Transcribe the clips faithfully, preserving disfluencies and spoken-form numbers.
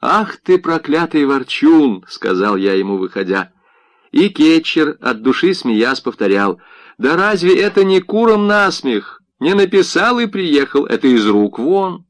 «Ах ты, проклятый ворчун!» — сказал я ему, выходя. И кетчер, от души смеясь, повторял: «Да разве это не куром насмех? Не написал и приехал, это из рук вон».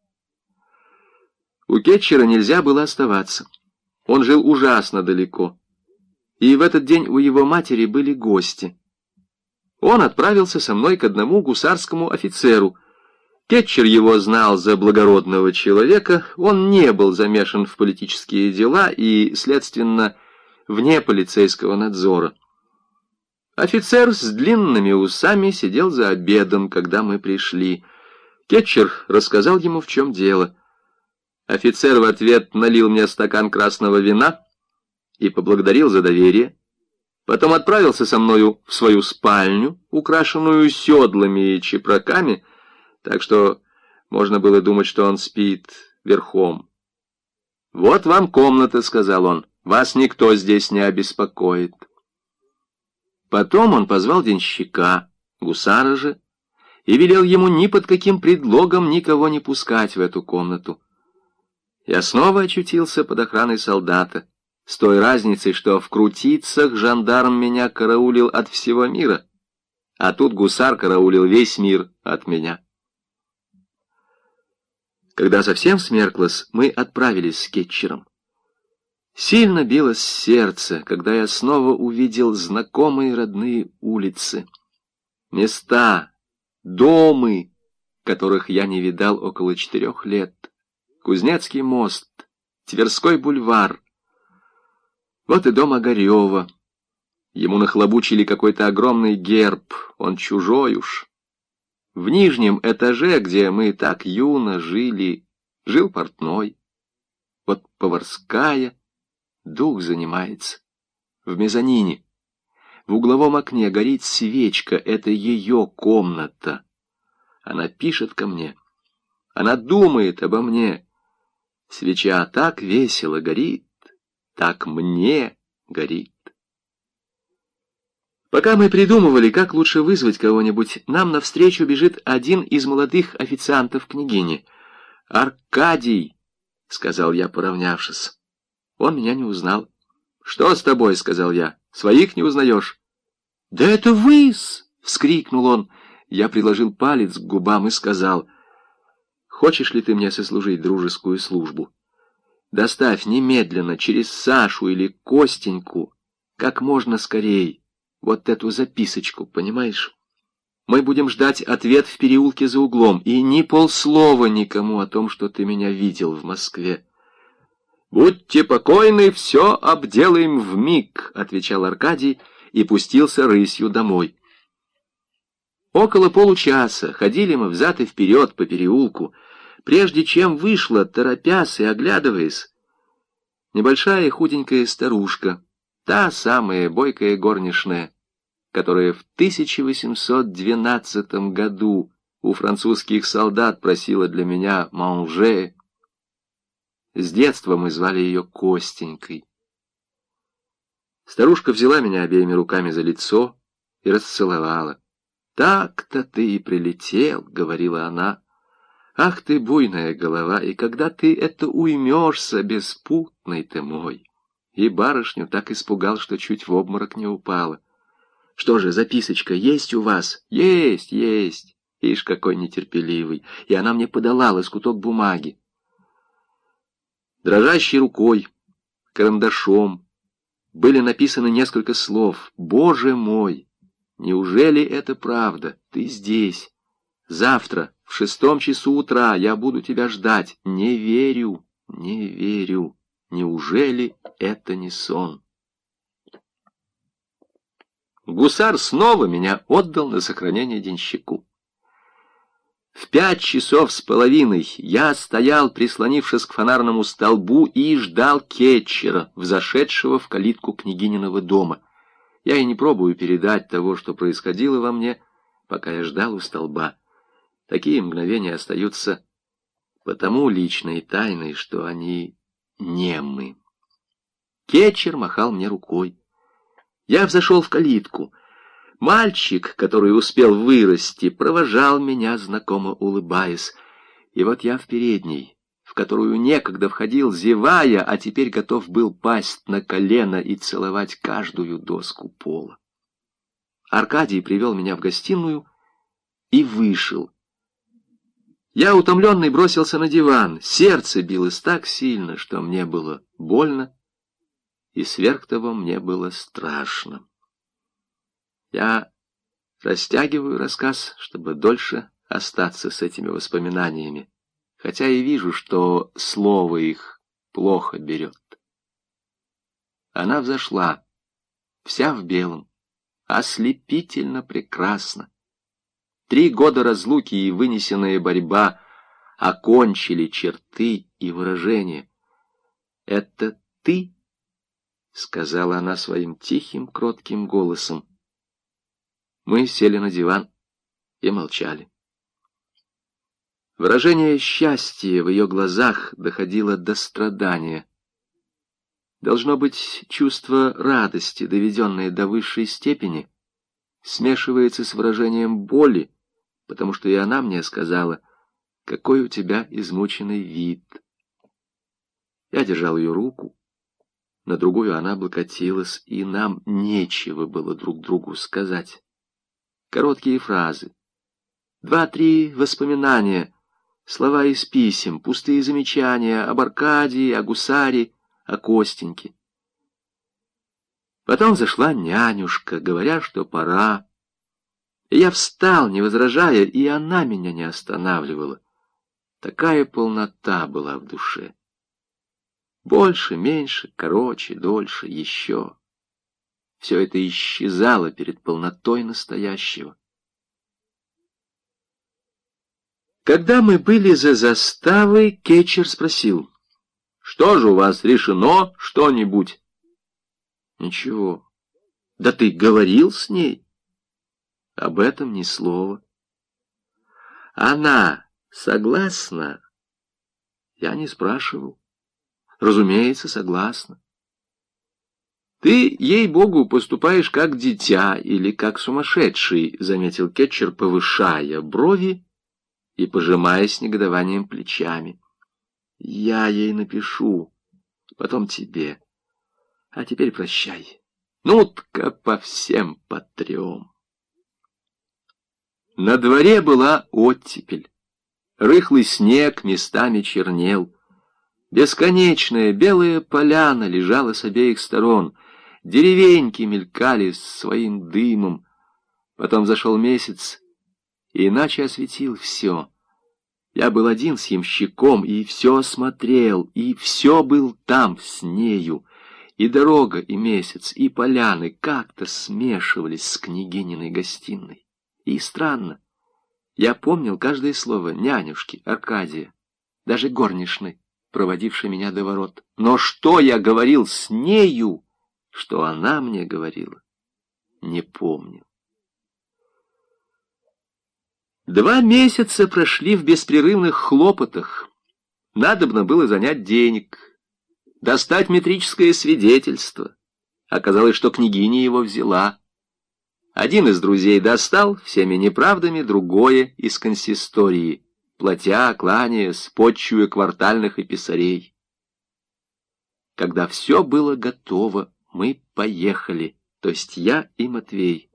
У кетчера нельзя было оставаться. Он жил ужасно далеко. И в этот день у его матери были гости. Он отправился со мной к одному гусарскому офицеру. Кетчер его знал за благородного человека, он не был замешан в политические дела и, следственно, вне полицейского надзора. Офицер с длинными усами сидел за обедом, когда мы пришли. Кетчер рассказал ему, в чем дело. Офицер в ответ налил мне стакан красного вина и поблагодарил за доверие. Потом отправился со мною в свою спальню, украшенную седлами и чепраками, так что можно было думать, что он спит верхом. «Вот вам комната», — сказал он, — «вас никто здесь не обеспокоит». Потом он позвал денщика, гусара же, и велел ему ни под каким предлогом никого не пускать в эту комнату. Я снова очутился под охраной солдата, с той разницей, что в Крутицах жандарм меня караулил от всего мира, а тут гусар караулил весь мир от меня. Когда совсем смерклось, мы отправились с кетчером. Сильно билось сердце, когда я снова увидел знакомые родные улицы, места, домы, которых я не видал около четырех лет. Кузнецкий мост, Тверской бульвар. Вот и дом Огарева. Ему нахлобучили какой-то огромный герб, он чужой уж. В нижнем этаже, где мы так юно жили, жил портной. Вот Поварская, дух занимается. В мезонине, в угловом окне горит свечка, это ее комната. Она пишет ко мне, она думает обо мне. Свеча так весело горит, так мне горит. Пока мы придумывали, как лучше вызвать кого-нибудь, нам навстречу бежит один из молодых официантов княгини. «Аркадий», — сказал я, поравнявшись. Он меня не узнал. «Что с тобой?» — сказал я. «Своих не узнаешь?» «Да это вы-с!» — вскрикнул он. Я приложил палец к губам и сказал: «Хочешь ли ты мне сослужить дружескую службу? Доставь немедленно через Сашу или Костеньку как можно скорей вот эту записочку, понимаешь? Мы будем ждать ответ в переулке за углом, и ни полслова никому о том, что ты меня видел в Москве». «Будьте покойны, все обделаем вмиг», — отвечал Аркадий и пустился рысью домой. Около получаса ходили мы взад и вперед по переулку, прежде чем вышла, торопясь и оглядываясь, небольшая и худенькая старушка, та самая бойкая горничная, которая в тысяча восемьсот двенадцатом году у французских солдат просила для меня манже. С детства мы звали ее Костенькой. Старушка взяла меня обеими руками за лицо и расцеловала. «Так-то ты и прилетел», — говорила она. «Ах ты, буйная голова, и когда ты это уймешься, беспутный ты мой!» И барышню так испугал, что чуть в обморок не упала. «Что же, записочка есть у вас?» «Есть, есть!» Ишь, какой нетерпеливый! И она мне подала лоскуток бумаги. Дрожащей рукой, карандашом, были написаны несколько слов. «Боже мой! Неужели это правда? Ты здесь. Завтра в шестом часу утра я буду тебя ждать. Не верю, не верю. Неужели это не сон?» Гусар снова меня отдал на сохранение денщику. В пять часов с половиной я стоял, прислонившись к фонарному столбу, и ждал кетчера, взошедшего в калитку княгининого дома. Я и не пробую передать того, что происходило во мне, пока я ждал у столба. Такие мгновения остаются потому личной тайной, что они немы. Кетчер махал мне рукой. Я взошел в калитку. Мальчик, который успел вырасти, провожал меня, знакомо улыбаясь. И вот я в передней, в которую некогда входил, зевая, а теперь готов был пасть на колено и целовать каждую доску пола. Аркадий привел меня в гостиную и вышел. Я, утомленный, бросился на диван. Сердце билось так сильно, что мне было больно, и сверх того мне было страшно. Я растягиваю рассказ, чтобы дольше остаться с этими воспоминаниями, хотя и вижу, что слово их плохо берет. Она взошла, вся в белом, ослепительно прекрасна. Три года разлуки и вынесенная борьба окончили черты и выражения. «Это ты?» — сказала она своим тихим, кротким голосом. Мы сели на диван и молчали. Выражение счастья в ее глазах доходило до страдания. Должно быть, чувство радости, доведенное до высшей степени, смешивается с выражением боли, потому что и она мне сказала: «Какой у тебя измученный вид». Я держал ее руку, на другую она облокотилась, и нам нечего было друг другу сказать. Короткие фразы, два-три воспоминания, слова из писем, пустые замечания об Аркадии, о гусаре, о Костеньке. Потом зашла нянюшка, говоря, что пора. И я встал, не возражая, и она меня не останавливала. Такая полнота была в душе. Больше, меньше, короче, дольше, еще. Все это исчезало перед полнотой настоящего. Когда мы были за заставой, кетчер спросил: «Что же у вас решено что-нибудь?» «Ничего». «Да ты говорил с ней?» «Об этом ни слова». «Она согласна?» Я не спрашивал. «Разумеется, согласна». «Ты, ей-богу, поступаешь как дитя или как сумасшедший», — заметил кетчер, повышая брови и пожимая с негодованием плечами. «Я ей напишу, потом тебе. А теперь прощай. Ну-тка по всем по трем». На дворе была оттепель. Рыхлый снег местами чернел. Бесконечная белая поляна лежала с обеих сторон. Деревеньки мелькали своим дымом. Потом зашел месяц и иначе осветил все. Я был один с ямщиком, и все смотрел, и все был там с нею. И дорога, и месяц, и поляны как-то смешивались с княгининой гостиной. И странно, я помнил каждое слово нянюшки, Аркадия, даже горничной, проводившей меня до ворот. Но что я говорил с нею, что она мне говорила, не помню. Два месяца прошли в беспрерывных хлопотах. Надобно было занять денег, достать метрическое свидетельство. Оказалось, что княгиня его взяла. Один из друзей достал всеми неправдами другое из консистории, платя, кланяясь, подчуя квартальных и писарей. Когда все было готово, мы поехали, то есть я и Матвей.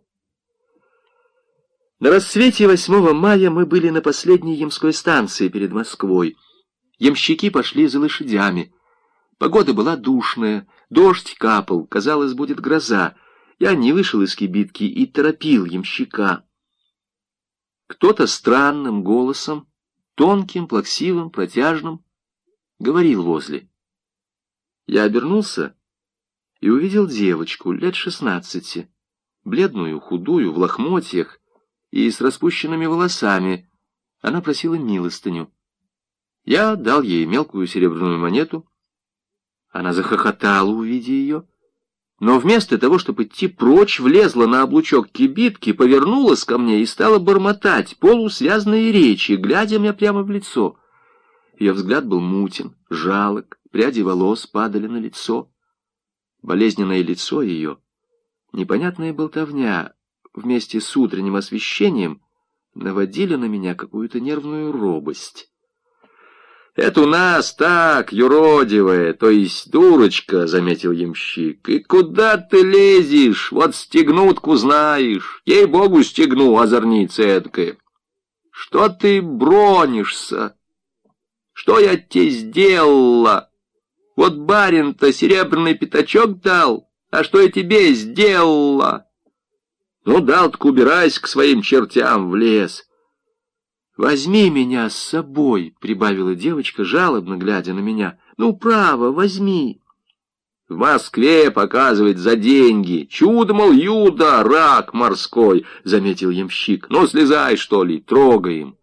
На рассвете восьмого мая мы были на последней ямской станции перед Москвой. Ямщики пошли за лошадями. Погода была душная, дождь капал, казалось, будет гроза. Я не вышел из кибитки и торопил ямщика. Кто-то странным голосом, тонким, плаксивым, протяжным, говорил возле. Я обернулся и увидел девочку лет шестнадцати, бледную, худую, в лохмотьях и с распущенными волосами. Она просила милостыню. Я дал ей мелкую серебряную монету. Она захохотала, увидя ее, но вместо того, чтобы идти прочь, влезла на облучок кибитки, повернулась ко мне и стала бормотать полусвязные речи, глядя мне прямо в лицо. Ее взгляд был мутен, жалок, пряди волос падали на лицо. Болезненное лицо ее, непонятная болтовня, вместе с утренним освещением наводили на меня какую-то нервную робость. Это у нас так, юродивая, то есть дурочка, — заметил ямщик. И куда ты лезешь? Вот стегнутку знаешь. Ей-богу, стегну, озорница эдакая. Что ты бронишься? Что я тебе сделала? Вот барин-то серебряный пятачок дал, а что я тебе сделала? Ну, дал, так убирайся к своим чертям в лес. «Возьми меня с собой», — прибавила девочка, жалобно глядя на меня. «Ну, право, возьми». «В Москве показывать за деньги. Чудо, мол, Юда, рак морской», — заметил ямщик. «Ну, слезай, что ли, трогаем».